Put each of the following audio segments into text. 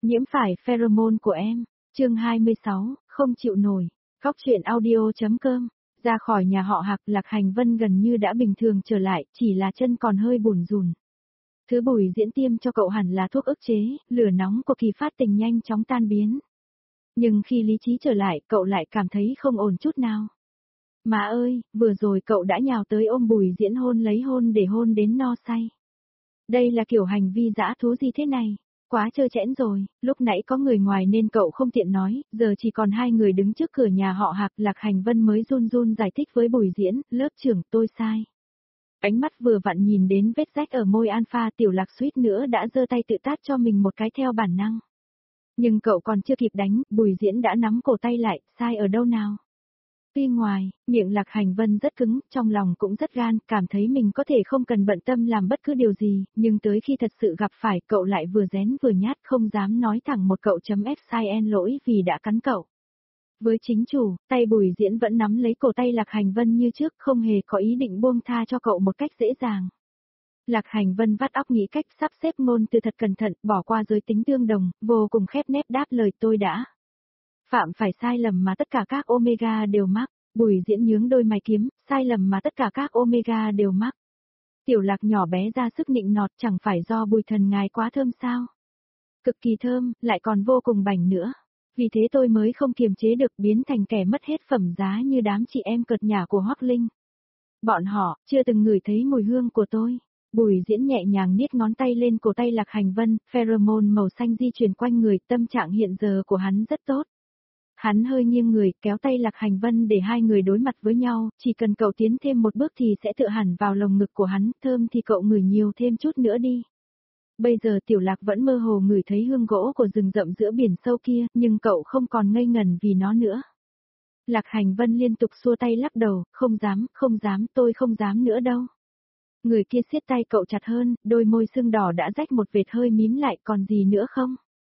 Nhiễm phải pheromone của em. Chương 26, không chịu nổi. Góc truyện audio.com. Ra khỏi nhà họ Hạc, Lạc Hành Vân gần như đã bình thường trở lại, chỉ là chân còn hơi bủn rủn. Thứ Bùi Diễn tiêm cho cậu hẳn là thuốc ức chế, lửa nóng của kỳ phát tình nhanh chóng tan biến. Nhưng khi lý trí trở lại, cậu lại cảm thấy không ổn chút nào. Má ơi, vừa rồi cậu đã nhào tới ôm Bùi Diễn hôn lấy hôn để hôn đến no say. Đây là kiểu hành vi dã thú gì thế này? Quá trơ trẽn rồi, lúc nãy có người ngoài nên cậu không tiện nói, giờ chỉ còn hai người đứng trước cửa nhà họ Hạc. Lạc Hành Vân mới run run giải thích với Bùi Diễn, lớp trưởng tôi sai. Ánh mắt vừa vặn nhìn đến vết rách ở môi Alpha, Tiểu Lạc suýt nữa đã giơ tay tự tát cho mình một cái theo bản năng. Nhưng cậu còn chưa kịp đánh, Bùi Diễn đã nắm cổ tay lại, sai ở đâu nào? Tuy ngoài, miệng Lạc Hành Vân rất cứng, trong lòng cũng rất gan, cảm thấy mình có thể không cần bận tâm làm bất cứ điều gì, nhưng tới khi thật sự gặp phải, cậu lại vừa rén vừa nhát, không dám nói thẳng một cậu chấm F sai en lỗi vì đã cắn cậu. Với chính chủ, tay Bùi Diễn vẫn nắm lấy cổ tay Lạc Hành Vân như trước, không hề có ý định buông tha cho cậu một cách dễ dàng. Lạc Hành Vân vắt óc nghĩ cách sắp xếp ngôn từ thật cẩn thận, bỏ qua giới tính tương đồng, vô cùng khép nép đáp lời tôi đã phạm phải sai lầm mà tất cả các Omega đều mắc. Bùi Diễn nhướng đôi mày kiếm, sai lầm mà tất cả các Omega đều mắc. Tiểu Lạc nhỏ bé ra sức nịnh nọt, chẳng phải do Bùi thần ngài quá thơm sao? Cực kỳ thơm, lại còn vô cùng bảnh nữa. Vì thế tôi mới không kiềm chế được, biến thành kẻ mất hết phẩm giá như đám chị em cợt nhả của Hoắc Linh. Bọn họ chưa từng ngửi thấy mùi hương của tôi. Bùi Diễn nhẹ nhàng niết ngón tay lên cổ tay Lạc Hành Vân, pheromone màu xanh di chuyển quanh người, tâm trạng hiện giờ của hắn rất tốt. Hắn hơi nghiêng người, kéo tay Lạc Hành Vân để hai người đối mặt với nhau, chỉ cần cậu tiến thêm một bước thì sẽ tựa hẳn vào lồng ngực của hắn, thơm thì cậu ngửi nhiều thêm chút nữa đi. Bây giờ Tiểu Lạc vẫn mơ hồ ngửi thấy hương gỗ của rừng rậm giữa biển sâu kia, nhưng cậu không còn ngây ngần vì nó nữa. Lạc Hành Vân liên tục xua tay lắc đầu, không dám, tôi không dám nữa đâu. Người kia siết tay cậu chặt hơn, đôi môi sưng đỏ đã rách một vệt hơi mím lại, còn gì nữa không?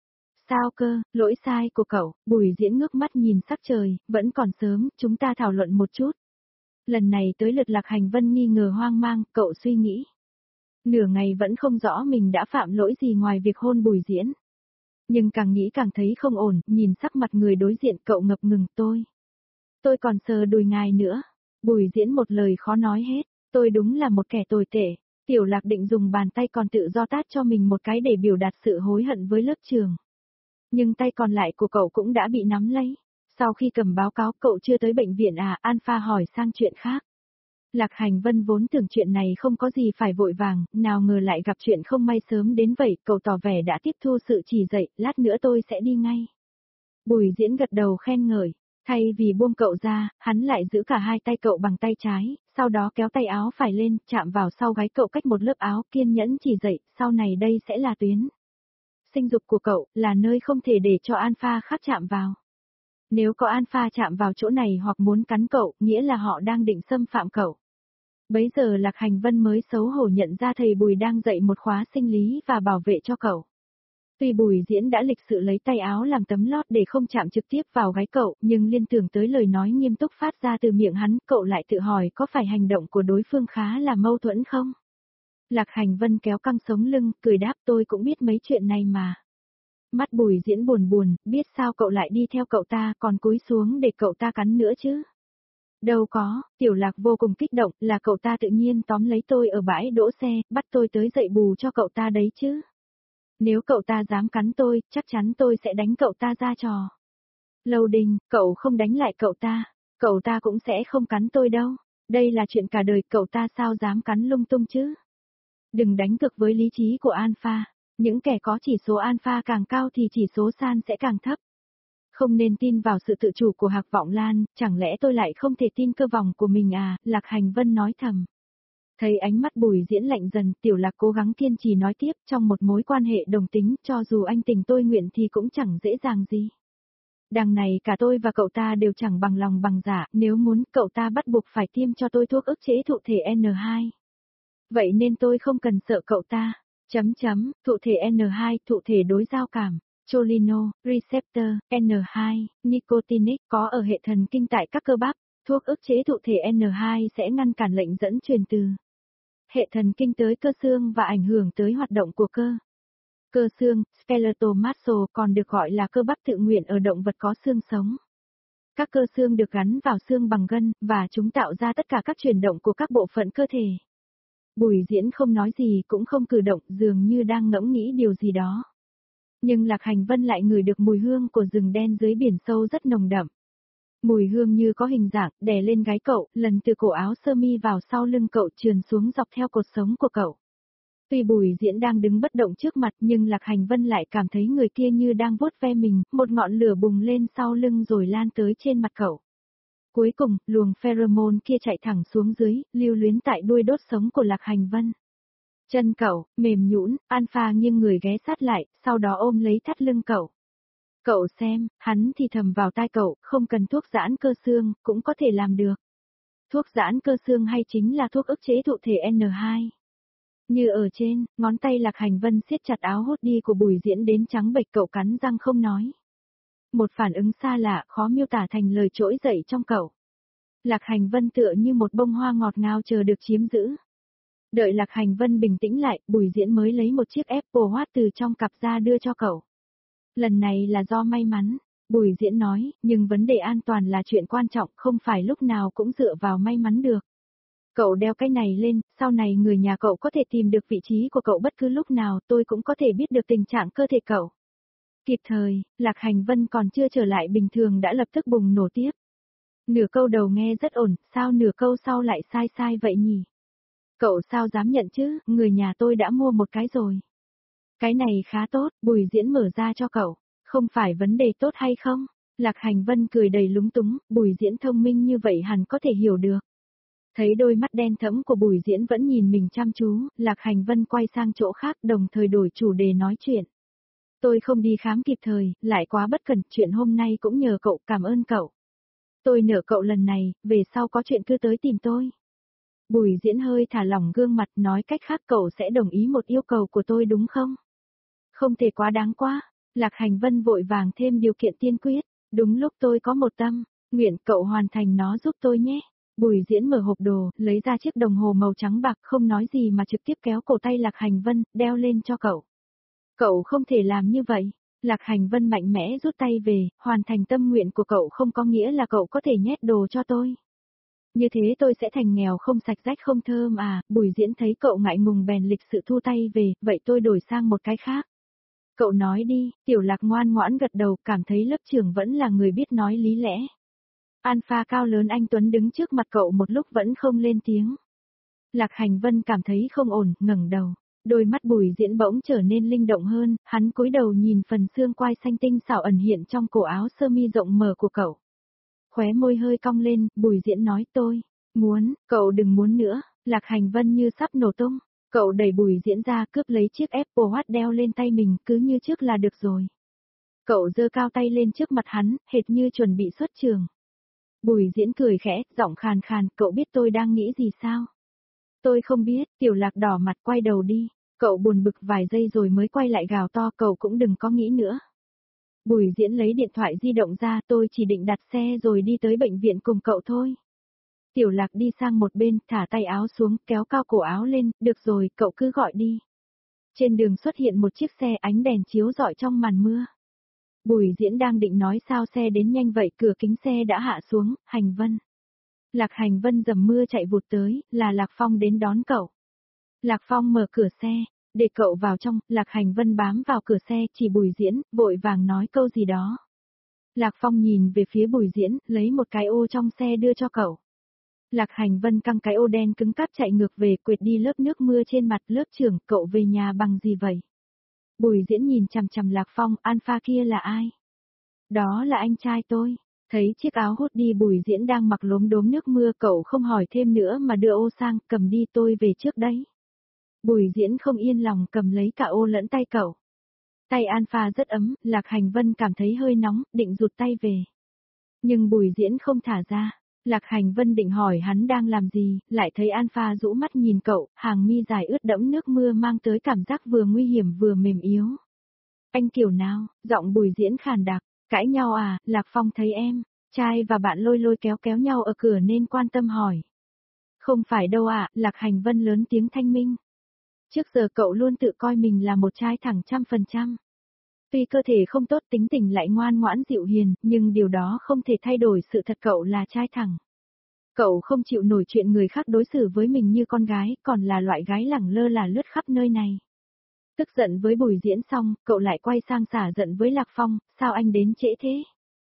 Sao cơ, lỗi sai của cậu. Bùi Diễn ngước mắt nhìn sắc trời, vẫn còn sớm, chúng ta thảo luận một chút. Lần này tới lượt Lạc Hành Vân nghi ngờ hoang mang, cậu suy nghĩ. Nửa ngày vẫn không rõ mình đã phạm lỗi gì ngoài việc hôn Bùi Diễn. Nhưng càng nghĩ càng thấy không ổn, nhìn sắc mặt người đối diện cậu ngập ngừng, tôi còn sờ đùi ngài nữa. Bùi Diễn một lời khó nói hết, tôi đúng là một kẻ tồi tệ. Tiểu Lạc định dùng bàn tay còn tự do tát cho mình một cái để biểu đạt sự hối hận với lớp trường. Nhưng tay còn lại của cậu cũng đã bị nắm lấy. Sau khi cầm báo cáo cậu chưa tới bệnh viện à? Alpha hỏi sang chuyện khác. Lạc Hành Vân vốn tưởng chuyện này không có gì phải vội vàng, nào ngờ lại gặp chuyện không may sớm đến vậy, cậu tỏ vẻ đã tiếp thu sự chỉ dạy, lát nữa tôi sẽ đi ngay. Bùi Diễn gật đầu khen ngợi, thay vì buông cậu ra, hắn lại giữ cả hai tay cậu bằng tay trái, sau đó kéo tay áo phải lên, chạm vào sau gáy cậu cách một lớp áo, kiên nhẫn chỉ dạy, sau này đây sẽ là tuyến sinh dục của cậu, là nơi không thể để cho Alpha khác chạm vào. Nếu có Alpha chạm vào chỗ này hoặc muốn cắn cậu, nghĩa là họ đang định xâm phạm cậu. Bấy giờ Lạc Hành Vân mới xấu hổ nhận ra thầy Bùi đang dạy một khóa sinh lý và bảo vệ cho cậu. Tuy Bùi Diễn đã lịch sự lấy tay áo làm tấm lót để không chạm trực tiếp vào gáy cậu, nhưng liên tưởng tới lời nói nghiêm túc phát ra từ miệng hắn, cậu lại tự hỏi có phải hành động của đối phương khá là mâu thuẫn không? Lạc Hành Vân kéo căng sống lưng, cười đáp, tôi cũng biết mấy chuyện này mà. Mắt Bùi Diễn buồn buồn, biết sao cậu lại đi theo cậu ta, còn cúi xuống để cậu ta cắn nữa chứ? Đâu có, Tiểu Lạc vô cùng kích động, là cậu ta tự nhiên tóm lấy tôi ở bãi đỗ xe, bắt tôi tới dạy bù cho cậu ta đấy chứ. Nếu cậu ta dám cắn tôi, chắc chắn tôi sẽ đánh cậu ta ra trò. Lâu Đình, cậu không đánh lại cậu ta cũng sẽ không cắn tôi đâu. Đây là chuyện cả đời, cậu ta sao dám cắn lung tung chứ? Đừng đánh cược với lý trí của Alpha. Những kẻ có chỉ số Alpha càng cao thì chỉ số San sẽ càng thấp. Không nên tin vào sự tự chủ của Hạc Vọng Lan, chẳng lẽ tôi lại không thể tin cơ vòng của mình à? Lạc Hành Vân nói thầm. Thấy ánh mắt Bùi Diễn lạnh dần, Tiểu Lạc cố gắng kiên trì nói tiếp, trong một mối quan hệ đồng tính, cho dù anh tình tôi nguyện thì cũng chẳng dễ dàng gì. Đằng này cả tôi và cậu ta đều chẳng bằng lòng bằng dạ, nếu muốn cậu ta bắt buộc phải tiêm cho tôi thuốc ức chế thụ thể N2. Vậy nên tôi không cần sợ cậu ta. Thụ thể N2, thụ thể đối giao cảm, Cholino, receptor, N2, nicotinic có ở hệ thần kinh tại các cơ bắp, thuốc ức chế thụ thể N2 sẽ ngăn cản lệnh dẫn truyền từ hệ thần kinh tới cơ xương và ảnh hưởng tới hoạt động của cơ. Cơ xương, skeletal muscle còn được gọi là cơ bắp tự nguyện ở động vật có xương sống. Các cơ xương được gắn vào xương bằng gân, và chúng tạo ra tất cả các chuyển động của các bộ phận cơ thể. Bùi Diễn không nói gì cũng không cử động, dường như đang ngẫm nghĩ điều gì đó. Nhưng Lạc Hành Vân lại ngửi được mùi hương của rừng đen dưới biển sâu rất nồng đậm. Mùi hương như có hình dạng, đè lên gáy cậu, lần từ cổ áo sơ mi vào sau lưng cậu trườn xuống dọc theo cột sống của cậu. Tuy Bùi Diễn đang đứng bất động trước mặt nhưng Lạc Hành Vân lại cảm thấy người kia như đang vuốt ve mình, một ngọn lửa bùng lên sau lưng rồi lan tới trên mặt cậu. Cuối cùng, luồng pheromone kia chạy thẳng xuống dưới, lưu luyến tại đuôi đốt sống của Lạc Hành Vân. Chân cậu, mềm nhũn, Alpha nghiêng người ghé sát lại, sau đó ôm lấy thắt lưng cậu. Cậu xem, hắn thì thầm vào tai cậu, không cần thuốc giãn cơ xương, cũng có thể làm được. Thuốc giãn cơ xương hay chính là thuốc ức chế thụ thể N2. Như ở trên, ngón tay Lạc Hành Vân siết chặt áo hốt đi của Bùi Diễn đến trắng bệch, cậu cắn răng không nói. Một phản ứng xa lạ, khó miêu tả thành lời trỗi dậy trong cậu. Lạc Hành Vân tựa như một bông hoa ngọt ngào chờ được chiếm giữ. Đợi Lạc Hành Vân bình tĩnh lại, Bùi Diễn mới lấy một chiếc Apple Watch từ trong cặp ra đưa cho cậu. Lần này là do may mắn, Bùi Diễn nói, nhưng vấn đề an toàn là chuyện quan trọng, không phải lúc nào cũng dựa vào may mắn được. Cậu đeo cái này lên, sau này người nhà cậu có thể tìm được vị trí của cậu bất cứ lúc nào, tôi cũng có thể biết được tình trạng cơ thể cậu. Kịp thời, Lạc Hành Vân còn chưa trở lại bình thường đã lập tức bùng nổ tiếp. Nửa câu đầu nghe rất ổn, sao nửa câu sau lại sai sai vậy nhỉ? Cậu sao dám nhận chứ, người nhà tôi đã mua một cái rồi. Cái này khá tốt, Bùi Diễn mở ra cho cậu. Không phải vấn đề tốt hay không? Lạc Hành Vân cười đầy lúng túng, Bùi Diễn thông minh như vậy hẳn có thể hiểu được. Thấy đôi mắt đen thẫm của Bùi Diễn vẫn nhìn mình chăm chú, Lạc Hành Vân quay sang chỗ khác đồng thời đổi chủ đề nói chuyện. Tôi không đi khám kịp thời, lại quá bất cẩn, chuyện hôm nay cũng nhờ cậu, cảm ơn cậu. Tôi nợ cậu lần này, về sau có chuyện cứ tới tìm tôi. Bùi Diễn hơi thả lỏng gương mặt, nói cách khác cậu sẽ đồng ý một yêu cầu của tôi đúng không? Không thể quá đáng quá. Lạc Hành Vân vội vàng thêm điều kiện tiên quyết. Đúng lúc tôi có một tâm, nguyện cậu hoàn thành nó giúp tôi nhé. Bùi Diễn mở hộp đồ, lấy ra chiếc đồng hồ màu trắng bạc, không nói gì mà trực tiếp kéo cổ tay Lạc Hành Vân, đeo lên cho cậu. Cậu không thể làm như vậy. Lạc Hành Vân mạnh mẽ rút tay về, hoàn thành tâm nguyện của cậu không có nghĩa là cậu có thể nhét đồ cho tôi. Như thế tôi sẽ thành nghèo không sạch rách không thơm à, Bùi Diễn thấy cậu ngại ngùng bèn lịch sự thu tay về, vậy tôi đổi sang một cái khác. Cậu nói đi, Tiểu Lạc ngoan ngoãn gật đầu, cảm thấy lớp trưởng vẫn là người biết nói lý lẽ. Alpha cao lớn anh Tuấn đứng trước mặt cậu một lúc vẫn không lên tiếng. Lạc Hành Vân cảm thấy không ổn, ngẩng đầu. Đôi mắt Bùi Diễn bỗng trở nên linh động hơn, hắn cúi đầu nhìn phần xương quai xanh tinh xảo ẩn hiện trong cổ áo sơ mi rộng mở của cậu. Khóe môi hơi cong lên, Bùi Diễn nói tôi muốn, cậu đừng muốn nữa. Lạc Hành Vân như sắp nổ tung. Cậu đẩy Bùi Diễn ra, cướp lấy chiếc Apple Watch đeo lên tay mình, cứ như trước là được rồi. Cậu giơ cao tay lên trước mặt hắn, hệt như chuẩn bị xuất trường. Bùi Diễn cười khẽ, giọng khàn khàn, cậu biết tôi đang nghĩ gì sao? Tôi không biết, Tiểu Lạc đỏ mặt quay đầu đi. Cậu buồn bực vài giây rồi mới quay lại gào to, cậu cũng đừng có nghĩ nữa. Bùi Diễn lấy điện thoại di động ra, tôi chỉ định đặt xe rồi đi tới bệnh viện cùng cậu thôi. Tiểu Lạc đi sang một bên, thả tay áo xuống, kéo cao cổ áo lên, được rồi, cậu cứ gọi đi. Trên đường xuất hiện một chiếc xe, ánh đèn chiếu rọi trong màn mưa. Bùi Diễn đang định nói sao xe đến nhanh vậy, cửa kính xe đã hạ xuống, Hành Vân. Lạc Hành Vân dầm mưa chạy vụt tới, là Lạc Phong đến đón cậu. Lạc Phong mở cửa xe, để cậu vào trong, Lạc Hành Vân bám vào cửa xe, chỉ Bùi Diễn, vội vàng nói câu gì đó. Lạc Phong nhìn về phía Bùi Diễn, lấy một cái ô trong xe đưa cho cậu. Lạc Hành Vân căng cái ô đen cứng cáp chạy ngược về, quệt đi lớp nước mưa trên mặt. Lớp trưởng, cậu về nhà bằng gì vậy? Bùi Diễn nhìn chằm chằm Lạc Phong, Alpha kia là ai? Đó là anh trai tôi. Thấy chiếc áo hốt đi Bùi Diễn đang mặc lốm đốm nước mưa, cậu không hỏi thêm nữa mà đưa ô sang, cầm đi, tôi về trước đấy. Bùi Diễn không yên lòng cầm lấy cả ô lẫn tay cậu. Tay Alpha rất ấm, Lạc Hành Vân cảm thấy hơi nóng, định rụt tay về. Nhưng Bùi Diễn không thả ra. Lạc Hành Vân định hỏi hắn đang làm gì, lại thấy Alpha rũ mắt nhìn cậu, hàng mi dài ướt đẫm nước mưa mang tới cảm giác vừa nguy hiểm vừa mềm yếu. Anh kiểu nào, giọng Bùi Diễn khàn đặc, cãi nhau à, Lạc Phong thấy em, trai và bạn lôi lôi kéo kéo nhau ở cửa nên quan tâm hỏi. Không phải đâu ạ, Lạc Hành Vân lớn tiếng thanh minh. Trước giờ cậu luôn tự coi mình là một trai thẳng 100%. Tuy cơ thể không tốt tính tình lại ngoan ngoãn dịu hiền, nhưng điều đó không thể thay đổi sự thật cậu là trai thẳng. Cậu không chịu nổi chuyện người khác đối xử với mình như con gái, còn là loại gái lẳng lơ là lướt khắp nơi này. Tức giận với buổi diễn xong, cậu lại quay sang xả giận với Lạc Phong, sao anh đến trễ thế?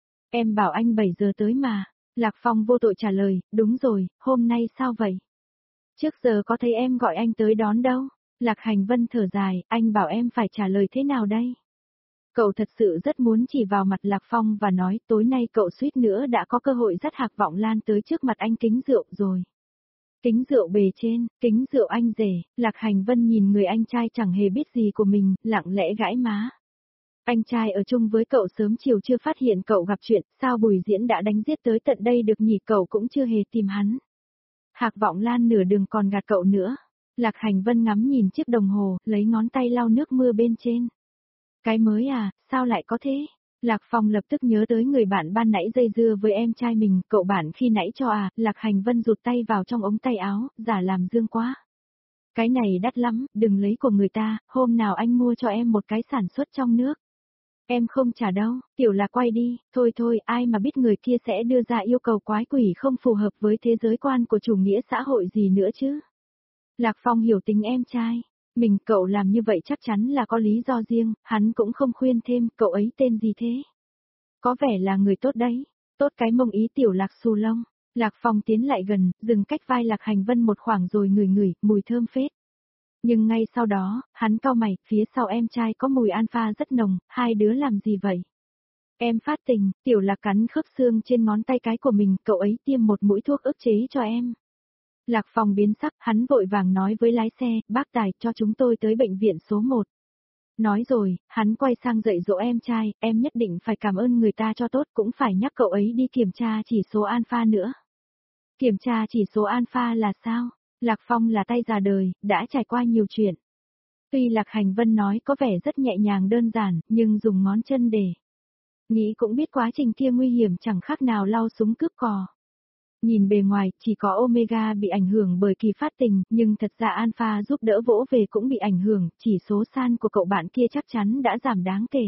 Em bảo anh 7 giờ tới mà. Lạc Phong vô tội trả lời, đúng rồi, hôm nay sao vậy? Trước giờ có thấy em gọi anh tới đón đâu? Lạc Hành Vân thở dài, anh bảo em phải trả lời thế nào đây? Cậu thật sự rất muốn chỉ vào mặt Lạc Phong và nói tối nay cậu suýt nữa đã có cơ hội dắt Hạc Vọng Lan tới trước mặt anh kính rượu rồi. Kính rượu bề trên, kính rượu anh rể, Lạc Hành Vân nhìn người anh trai chẳng hề biết gì của mình, lặng lẽ gãi má. Anh trai ở chung với cậu sớm chiều chưa phát hiện cậu gặp chuyện, sao buổi diễn đã đánh giết tới tận đây được nhỉ, cậu cũng chưa hề tìm hắn. Hạc Vọng Lan nửa đường còn gạt cậu nữa. Lạc Hành Vân ngắm nhìn chiếc đồng hồ, lấy ngón tay lau nước mưa bên trên. Cái mới à, sao lại có thế? Lạc Phong lập tức nhớ tới người bạn ban nãy dây dưa với em trai mình, cậu bạn khi nãy cho à, Lạc Hành Vân rụt tay vào trong ống tay áo, giả làm dương quá. Cái này đắt lắm, đừng lấy của người ta, hôm nào anh mua cho em một cái sản xuất trong nước. Em không trả đâu, Tiểu Lạc quay đi, thôi thôi, ai mà biết người kia sẽ đưa ra yêu cầu quái quỷ không phù hợp với thế giới quan của chủ nghĩa xã hội gì nữa chứ. Lạc Phong hiểu tính em trai. Cậu làm như vậy chắc chắn là có lý do riêng, hắn cũng không khuyên thêm, cậu ấy tên gì thế? Có vẻ là người tốt đấy, tốt cái mông ý Tiểu Lạc xù lông. Lạc Phong tiến lại gần, dừng cách vai Lạc Hành Vân một khoảng rồi ngửi ngửi, mùi thơm phết. Nhưng ngay sau đó, hắn cau mày, phía sau em trai có mùi alpha rất nồng, hai đứa làm gì vậy? Em phát tình, Tiểu Lạc cắn khớp xương trên ngón tay cái của mình, cậu ấy tiêm một mũi thuốc ức chế cho em. Lạc Phong biến sắc, hắn vội vàng nói với lái xe, bác tài cho chúng tôi tới bệnh viện số 1. Nói rồi, hắn quay sang dạy dỗ em trai, em nhất định phải cảm ơn người ta cho tốt, cũng phải nhắc cậu ấy đi kiểm tra chỉ số alpha nữa. Kiểm tra chỉ số alpha là sao? Lạc Phong là tay già đời, đã trải qua nhiều chuyện. Tuy Lạc Hành Vân nói có vẻ rất nhẹ nhàng đơn giản, nhưng dùng ngón chân để nghĩ cũng biết quá trình kia nguy hiểm chẳng khác nào lau súng cướp cò. Nhìn bề ngoài, chỉ có Omega bị ảnh hưởng bởi kỳ phát tình, nhưng thật ra Alpha giúp đỡ vỗ về cũng bị ảnh hưởng, chỉ số san của cậu bạn kia chắc chắn đã giảm đáng kể.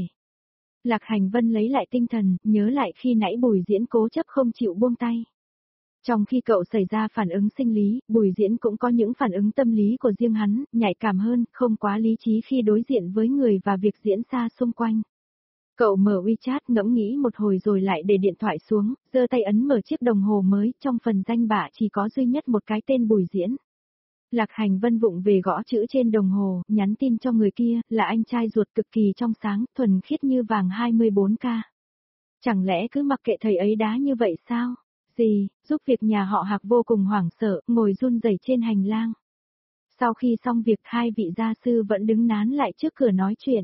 Lạc Hành Vân lấy lại tinh thần, nhớ lại khi nãy Bùi Diễn cố chấp không chịu buông tay. Trong khi cậu xảy ra phản ứng sinh lý, Bùi Diễn cũng có những phản ứng tâm lý của riêng hắn, nhạy cảm hơn, không quá lý trí khi đối diện với người và việc diễn ra xung quanh. Cậu mở WeChat ngẫm nghĩ một hồi rồi lại để điện thoại xuống, giơ tay ấn mở chiếc đồng hồ mới, trong phần danh bạ chỉ có duy nhất một cái tên Bùi Diễn. Lạc Hành Vân vụng về gõ chữ trên đồng hồ, nhắn tin cho người kia, là anh trai ruột cực kỳ trong sáng, thuần khiết như vàng 24K. Chẳng lẽ cứ mặc kệ thầy ấy đá như vậy sao? Gì, giúp việc nhà họ Hạc vô cùng hoảng sợ, ngồi run rẩy trên hành lang. Sau khi xong việc hai vị gia sư vẫn đứng nán lại trước cửa nói chuyện.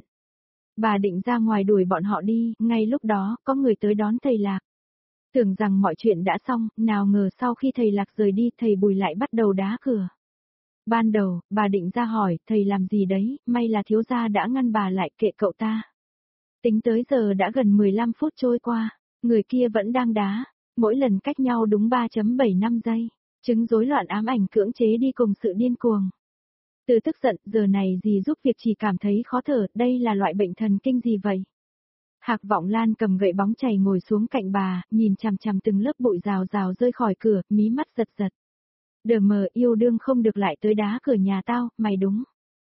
Bà định ra ngoài đuổi bọn họ đi, ngay lúc đó, có người tới đón thầy Lạc. Tưởng rằng mọi chuyện đã xong, nào ngờ sau khi thầy Lạc rời đi, thầy Bùi lại bắt đầu đá cửa. Ban đầu, bà định ra hỏi, thầy làm gì đấy, may là thiếu gia đã ngăn bà lại, kệ cậu ta. Tính tới giờ đã gần 15 phút trôi qua, người kia vẫn đang đá, mỗi lần cách nhau đúng 3,75 giây, chứng rối loạn ám ảnh cưỡng chế đi cùng sự điên cuồng. Từ tức giận, giờ này dì giúp việc chỉ cảm thấy khó thở, đây là loại bệnh thần kinh gì vậy? Hạc Vọng Lan cầm gậy bóng chày ngồi xuống cạnh bà, nhìn chằm chằm từng lớp bụi rào rào rơi khỏi cửa, mí mắt giật giật. Đờ mờ yêu đương không được lại tới đá cửa nhà tao, mày đúng.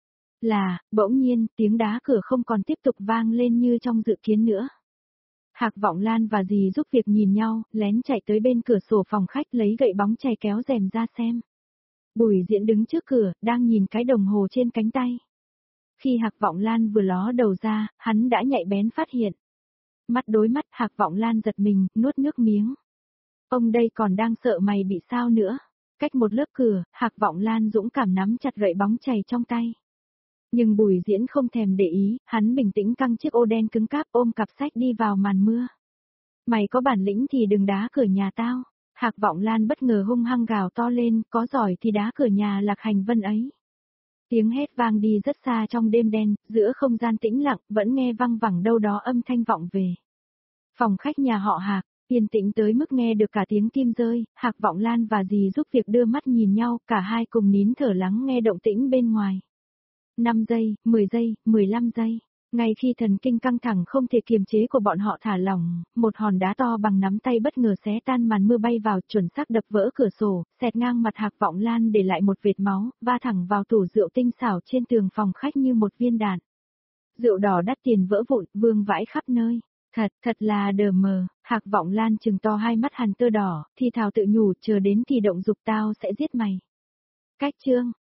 Bỗng nhiên, tiếng đá cửa không còn tiếp tục vang lên như trong dự kiến nữa. Hạc Vọng Lan và dì giúp việc nhìn nhau, lén chạy tới bên cửa sổ phòng khách lấy gậy bóng chày kéo rèm ra xem. Bùi Diễn đứng trước cửa, đang nhìn cái đồng hồ trên cánh tay. Khi Hạc Vọng Lan vừa ló đầu ra, hắn đã nhạy bén phát hiện. Mắt đối mắt, Hạc Vọng Lan giật mình, nuốt nước miếng. Ông đây còn đang sợ mày bị sao nữa. Cách một lớp cửa, Hạc Vọng Lan dũng cảm nắm chặt gậy bóng chày trong tay. Nhưng Bùi Diễn không thèm để ý, hắn bình tĩnh căng chiếc ô đen cứng cáp ôm cặp sách đi vào màn mưa. Mày có bản lĩnh thì đừng đá cửa nhà tao. Hạc Vọng Lan bất ngờ hung hăng gào to lên, có giỏi thì đá cửa nhà Lạc Hành Vân ấy. Tiếng hét vang đi rất xa trong đêm đen, giữa không gian tĩnh lặng, vẫn nghe văng vẳng đâu đó âm thanh vọng về. Phòng khách nhà họ Hạc, yên tĩnh tới mức nghe được cả tiếng kim rơi, Hạc Vọng Lan và dì giúp việc đưa mắt nhìn nhau, cả hai cùng nín thở lắng nghe động tĩnh bên ngoài. 5 giây, 10 giây, 15 giây. Ngay khi thần kinh căng thẳng không thể kiềm chế của bọn họ thả lỏng, một hòn đá to bằng nắm tay bất ngờ xé tan màn mưa bay vào, chuẩn xác đập vỡ cửa sổ, xẹt ngang mặt Hạc Vọng Lan để lại một vệt máu, va thẳng vào tủ rượu tinh xảo trên tường phòng khách như một viên đạn. Rượu đỏ đắt tiền vỡ vụn, vương vãi khắp nơi. Thật là đờ mờ, Hạc Vọng Lan trừng to hai mắt hằn tơ đỏ, thì thào tự nhủ, chờ đến kỳ động dục tao sẽ giết mày. Cách chương